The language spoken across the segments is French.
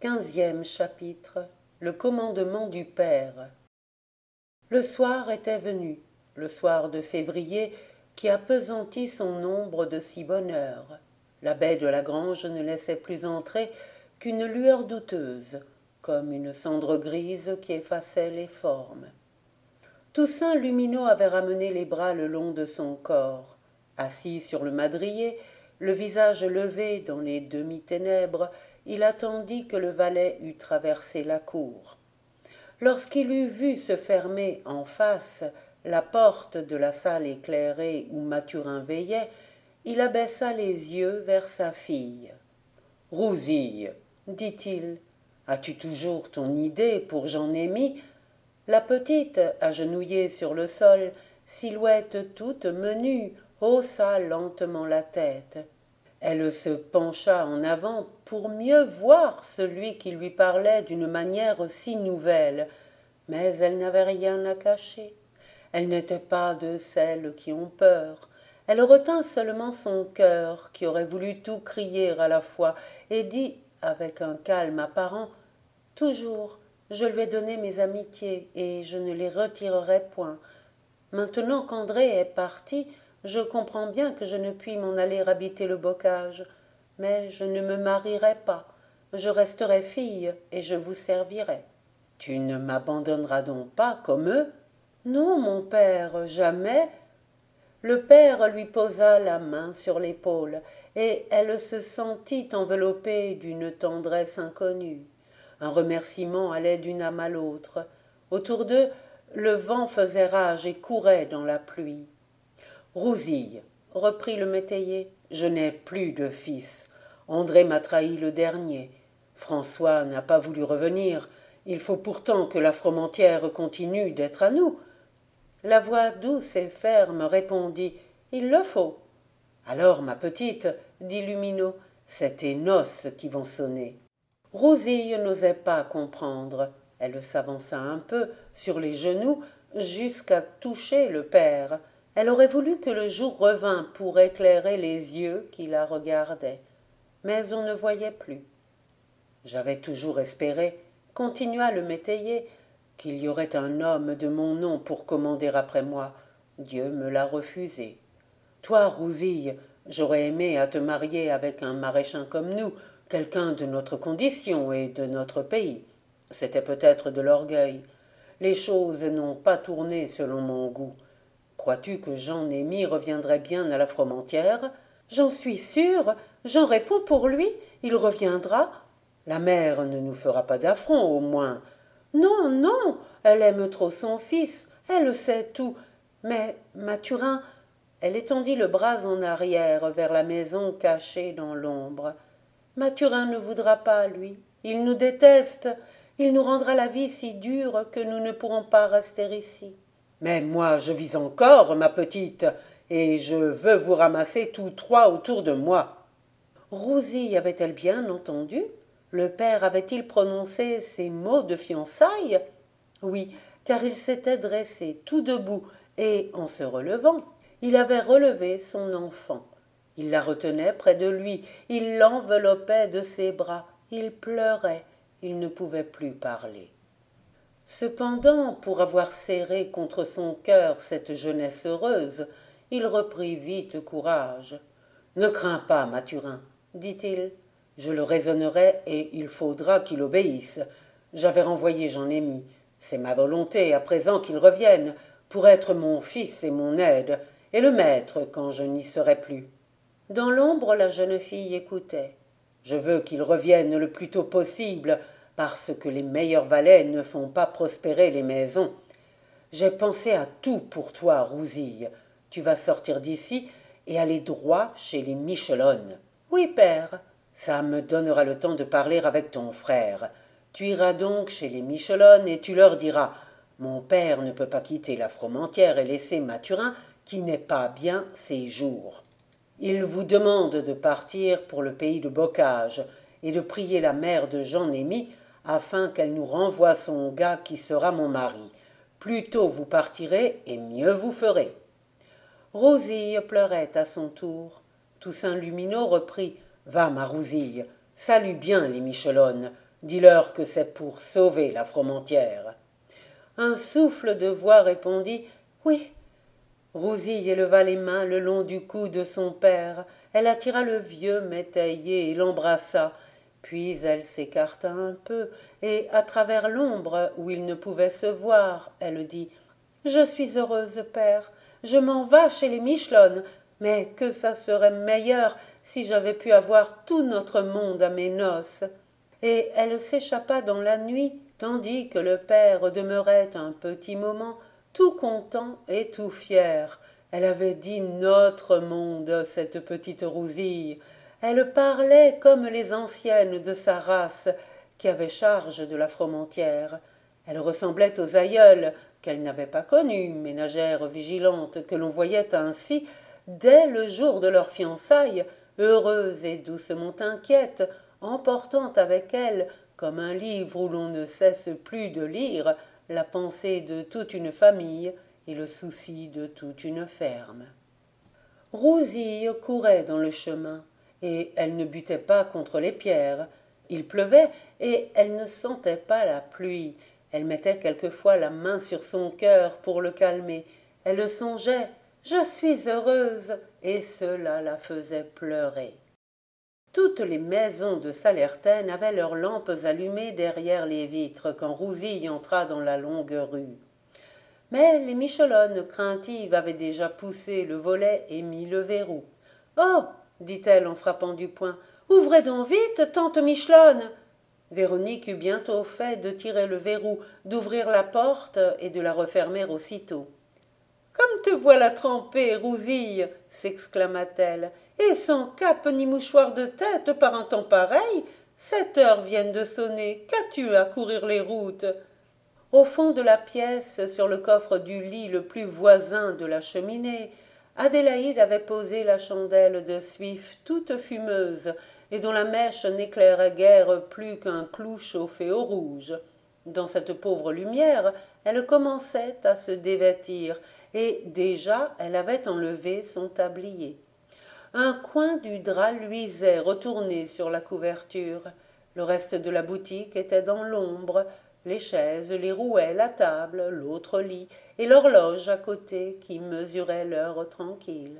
15e chapitre. Le commandement du Père. Le soir était venu, le soir de février, qui appesantit son ombre de si bonne heure. La baie de la grange ne laissait plus entrer qu'une lueur douteuse, comme une cendre grise qui effaçait les formes. Toussaint Lumineau avait ramené les bras le long de son corps. Assis sur le madrier, le visage levé dans les demi-ténèbres, il attendit que le valet eût traversé la cour. Lorsqu'il eut vu se fermer en face la porte de la salle éclairée où Mathurin veillait, il abaissa les yeux vers sa fille. « Rousille, dit-il, as-tu toujours ton idée pour Jean-Némi ?» La petite, agenouillée sur le sol, silhouette toute menue, haussa lentement la tête. Elle se pencha en avant pour mieux voir celui qui lui parlait d'une manière si nouvelle, mais elle n'avait rien à cacher. Elle n'était pas de celles qui ont peur. Elle retint seulement son cœur, qui aurait voulu tout crier à la fois, et dit, avec un calme apparent, « Toujours, je lui ai donné mes amitiés, et je ne les retirerai point. Maintenant qu'André est parti, je comprends bien que je ne puis m'en aller habiter le bocage, mais je ne me marierai pas, je resterai fille et je vous servirai. Tu ne m'abandonneras donc pas comme eux? Non, mon père, jamais. » Le père lui posa la main sur l'épaule, et elle se sentit enveloppée d'une tendresse inconnue. Un remerciement allait d'une âme à l'autre. Autour d'eux, le vent faisait rage et courait dans la pluie. « Rousille, reprit le métayer, je n'ai plus de fils. André m'a trahi le dernier. François n'a pas voulu revenir. Il faut pourtant que la Fromentieре continue d'être à nous. » La voix douce et ferme répondit « Il le faut. » « Alors, ma petite, dit Lumineau, c'est tes noces qui vont sonner. » Rousille n'osait pas comprendre. Elle s'avança un peu sur les genoux jusqu'à toucher le père. Elle aurait voulu que le jour revînt pour éclairer les yeux qui la regardaient. Mais on ne voyait plus. « J'avais toujours espéré, continua le métayer, qu'il y aurait un homme de mon nom pour commander après moi. Dieu me l'a refusé. Toi, Rousille, j'aurais aimé à te marier avec un maréchal comme nous, quelqu'un de notre condition et de notre pays. C'était peut-être de l'orgueil. Les choses n'ont pas tourné selon mon goût. Crois-tu que Jean-Némi reviendrait bien à la Fromentieре? J'en suis sûre, j'en réponds pour lui, il reviendra. La mère ne nous fera pas d'affront, au moins. Non, non, elle aime trop son fils, elle sait tout. Mais, Mathurin, elle étendit le bras en arrière vers la maison cachée dans l'ombre. Mathurin ne voudra pas, lui. Il nous déteste. Il nous rendra la vie si dure que nous ne pourrons pas rester ici. Mais moi, je vis encore, ma petite, et je veux vous ramasser tous trois autour de moi. Rousille avait-elle bien entendu? Le père avait-il prononcé ces mots de fiançailles? Oui, car il s'était dressé tout debout, et, en se relevant, il avait relevé son enfant. Il la retenait près de lui, il l'enveloppait de ses bras, il pleurait, il ne pouvait plus parler. Cependant, pour avoir serré contre son cœur cette jeunesse heureuse, il reprit vite courage. « Ne crains pas, Mathurin, dit-il. Je le raisonnerai et il faudra qu'il obéisse. J'avais renvoyé Jean-Némi. C'est ma volonté, à présent qu'il revienne, pour être mon fils et mon aide, et le maître quand je n'y serai plus. » Dans l'ombre, la jeune fille écoutait. « Je veux qu'il revienne le plus tôt possible, parce que les meilleurs valets ne font pas prospérer les maisons. J'ai pensé à tout pour toi, Rousille. Tu vas sortir d'ici et aller droit chez les Michelones. »« Oui, père. »« Ça me donnera le temps de parler avec ton frère. Tu iras donc chez les Michelones et tu leur diras « Mon père ne peut pas quitter la Fromentiere et laisser Mathurin qui n'est pas bien ses jours. Il vous demande de partir pour le pays de Bocage et de prier la mère de Jean-Némi afin qu'elle nous renvoie son gars qui sera mon mari. Plus tôt vous partirez et mieux vous ferez. » Rousille pleurait à son tour. Toussaint Lumineau reprit « Va, ma Rousille, salue bien les Michelones. Dis-leur que c'est pour sauver la Fromentieре. » Un souffle de voix répondit « Oui. » Rousille éleva les mains le long du cou de son père. Elle attira le vieux métayer et l'embrassa. Puis elle s'écarta un peu, et à travers l'ombre où ils ne pouvaient se voir, elle dit « Je suis heureuse, père. Je m'en vas chez les Michelonnes, mais que ça serait meilleur si j'avais pu avoir tout notre monde à mes noces. » Et elle s'échappa dans la nuit, tandis que le père demeurait un petit moment, tout content et tout fier. Elle avait dit notre monde, cette petite Rousille. Elle parlait comme les anciennes de sa race, qui avaient charge de la Fromentieре. Elle ressemblait aux aïeules, qu'elle n'avait pas connues, ménagères vigilantes, que l'on voyait ainsi, dès le jour de leur fiançailles, heureuses et doucement inquiètes, emportant avec elle, comme un livre où l'on ne cesse plus de lire, la pensée de toute une famille et le souci de toute une ferme. Rousille courait dans le chemin, et elle ne butait pas contre les pierres. Il pleuvait, et elle ne sentait pas la pluie. Elle mettait quelquefois la main sur son cœur pour le calmer. Elle songeait « Je suis heureuse » et cela la faisait pleurer. Toutes les maisons de Sallertaine avaient leurs lampes allumées derrière les vitres quand Rousille entra dans la longue rue. Mais les Michelonnes craintives avaient déjà poussé le volet et mis le verrou. « Oh » dit-elle en frappant du poing, « ouvrez donc vite, tante Michelonne !» Véronique eut bientôt fait de tirer le verrou, d'ouvrir la porte et de la refermer aussitôt. « Comme te voilà trempée, Rousille !» s'exclama-t-elle. « Et sans cape ni mouchoir de tête par un temps pareil, 7 heures viennent de sonner. Qu'as-tu à courir les routes ?» Au fond de la pièce, sur le coffre du lit le plus voisin de la cheminée, Adélaïde avait posé la chandelle de suif toute fumeuse et dont la mèche n'éclairait guère plus qu'un clou chauffé au rouge. Dans cette pauvre lumière, elle commençait à se dévêtir, et déjà elle avait enlevé son tablier. Un coin du drap luisait retourné sur la couverture. Le reste de la boutique était dans l'ombre, les chaises, les rouets, la table, l'autre lit, et l'horloge à côté qui mesurait l'heure tranquille.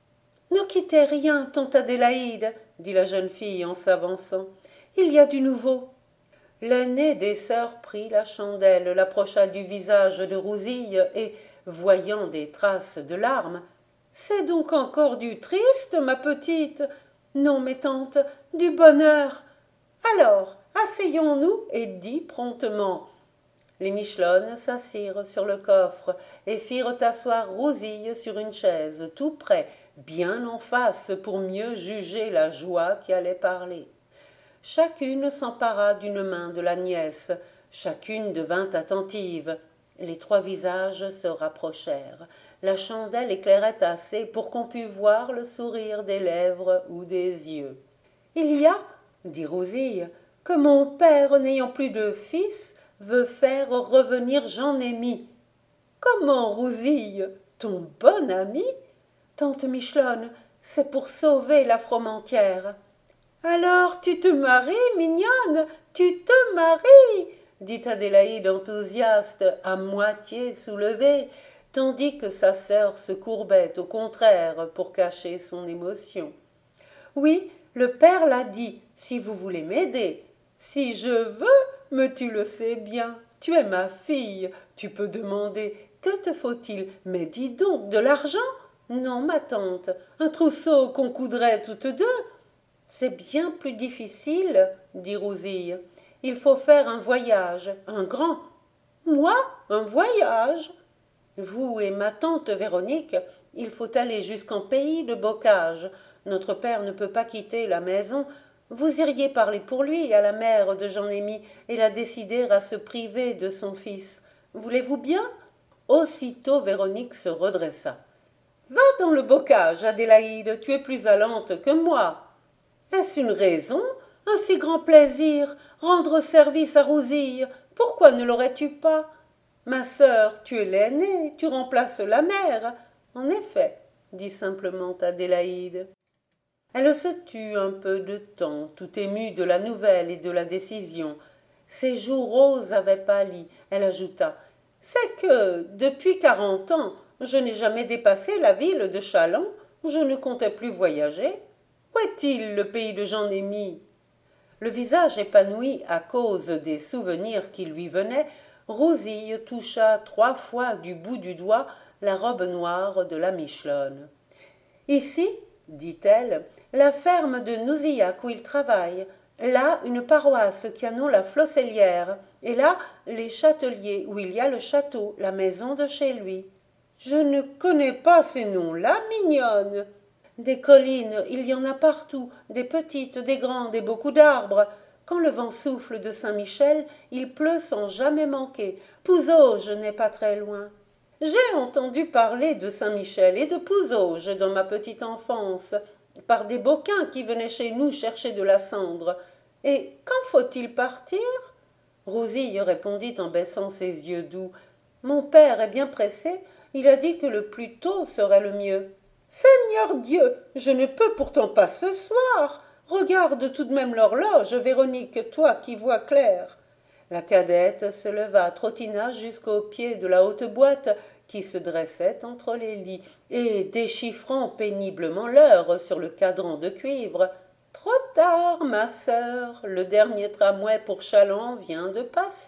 « Ne quittez rien, tante Adélaïde, » dit la jeune fille en s'avançant. « Il y a du nouveau. » L'aînée des sœurs prit la chandelle, l'approcha du visage de Rousille et, voyant des traces de larmes, « C'est donc encore du triste, ma petite ?»« Non, mes tantes, du bonheur. »« Alors, asseyons-nous et dis promptement. » Les Michelonnes s'assirent sur le coffre et firent asseoir Rousille sur une chaise, tout près, bien en face, pour mieux juger la joie qui allait parler. Chacune s'empara d'une main de la nièce, chacune devint attentive. Les 3 visages se rapprochèrent. La chandelle éclairait assez pour qu'on pût voir le sourire des lèvres ou des yeux. « Il y a, » dit Rousille, « que mon père, n'ayant plus de fils, veut faire revenir Jean-Némi. »« Comment, Rousille? Ton bon ami ?»« Tante Michelonne, c'est pour sauver la Fromentieре. »« Alors tu te maries, mignonne, tu te maries !» dit Adélaïde enthousiaste, à moitié soulevée, tandis que sa sœur se courbait au contraire pour cacher son émotion. « Oui, le père l'a dit, si vous voulez m'aider. Si je veux, mais tu le sais bien, tu es ma fille, tu peux demander. Que te faut-il? Mais dis donc, de l'argent? Non, ma tante, un trousseau qu'on coudrait toutes deux. C'est bien plus difficile, dit Rousille. Il faut faire un voyage, un grand. Moi, un voyage? Vous et ma tante Véronique, il faut aller jusqu'en pays de Bocage. Notre père ne peut pas quitter la maison. Vous iriez parler pour lui à la mère de Jean-Némi et la décider à se priver de son fils. Voulez-vous bien? Aussitôt Véronique se redressa. Va dans le bocage, Adélaïde, tu es plus allante que moi. Est-ce une raison? Un si grand plaisir, rendre service à Rousille, pourquoi ne l'aurais-tu pas? Ma sœur, tu es l'aînée, tu remplaces la mère. En effet, dit simplement Adélaïde. Elle se tut un peu de temps, tout émue de la nouvelle et de la décision. Ses joues roses avaient pâli. Elle ajouta: « C'est que, depuis 40 ans, je n'ai jamais dépassé la ville de Châlons. Je ne comptais plus voyager. Où est-il, le pays de Jean-Némi ?» Le visage épanoui à cause des souvenirs qui lui venaient, Rousille toucha 3 fois du bout du doigt la robe noire de la Michelaine. « Ici, dit-elle, la ferme de Nouzillac où il travaille, là une paroisse qui a nom la Flossellière, et là les Châteliers où il y a le château, la maison de chez lui. »« Je ne connais pas ces noms-là, mignonne. » »« Des collines, il y en a partout, des petites, des grandes et beaucoup d'arbres. Quand le vent souffle de Saint-Michel, il pleut sans jamais manquer. Pouzauges n'est pas très loin. » J'ai entendu parler de Saint-Michel et de Pouzauges dans ma petite enfance, par des boquins qui venaient chez nous chercher de la cendre. Et quand faut-il partir? Rousille répondit en baissant ses yeux doux. Mon père est bien pressé, il a dit que le plus tôt serait le mieux. Seigneur Dieu, je ne peux pourtant pas ce soir. Regarde tout de même l'horloge, Véronique, toi qui vois clair. La cadette se leva, trottina jusqu'au pied de la haute boîte qui se dressait entre les lits, et, déchiffrant péniblement l'heure sur le cadran de cuivre, « Trop tard, ma sœur, le dernier tramway pour Châlons vient de passer. »«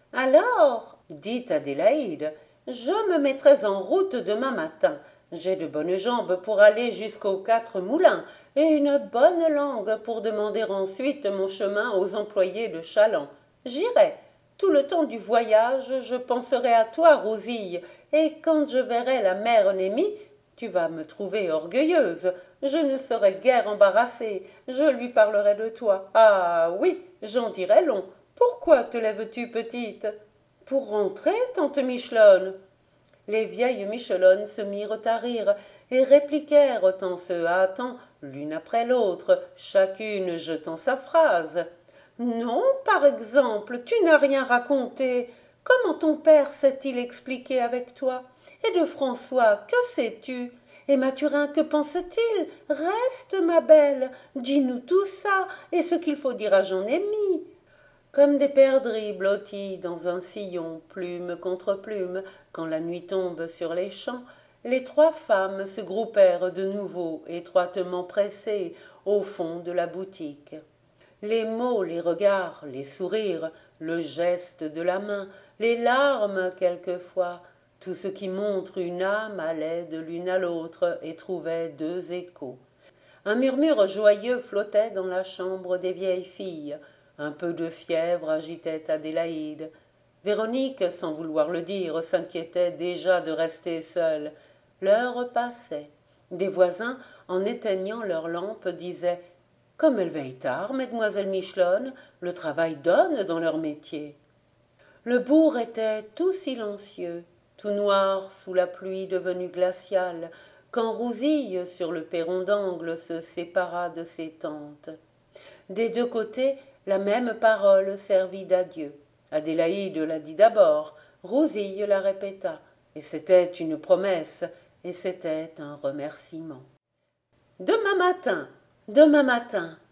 Alors, dit Adélaïde, je me mettrai en route demain matin. J'ai de bonnes jambes pour aller jusqu'aux 4 moulins, et une bonne langue pour demander ensuite mon chemin aux employés de Châlons. J'irai. Tout le temps du voyage, je penserai à toi, Rousille, et quand je verrai la mère Némie, tu vas me trouver orgueilleuse. Je ne serai guère embarrassée. Je lui parlerai de toi. Ah oui, j'en dirai long. Pourquoi te lèves-tu, petite? Pour rentrer, tante Michelaine. Les vieilles Michelones se mirent à rire et répliquèrent en se hâtant l'une après l'autre, chacune jetant sa phrase. Non, par exemple, tu n'as rien raconté. Comment ton père s'est-il expliqué avec toi? Et de François, que sais-tu? Et Mathurin, que pense-t-il? Reste, ma belle, dis-nous tout ça, et ce qu'il faut dire à Jean-Némi. Comme des perdrix blottis dans un sillon, plume contre plume, quand la nuit tombe sur les champs, les 3 femmes se groupèrent de nouveau, étroitement pressées, au fond de la boutique. Les mots, les regards, les sourires, le geste de la main, les larmes quelquefois, tout ce qui montre une âme allait de l'une à l'autre et trouvait 2 échos. Un murmure joyeux flottait dans la chambre des vieilles filles. Un peu de fièvre agitait Adélaïde. Véronique, sans vouloir le dire, s'inquiétait déjà de rester seule. L'heure passait. Des voisins, en éteignant leurs lampes, disaient « Comme elle veille tard, mesdemoiselles Michelaine, le travail donne dans leur métier. » Le bourg était tout silencieux, tout noir sous la pluie devenue glaciale, quand Rousille, sur le perron d'angle, se sépara de ses tantes. Des 2 côtés, la même parole servit d'adieu. Adélaïde la dit d'abord, Rousille la répéta, et c'était une promesse, et c'était un remerciement. Demain matin,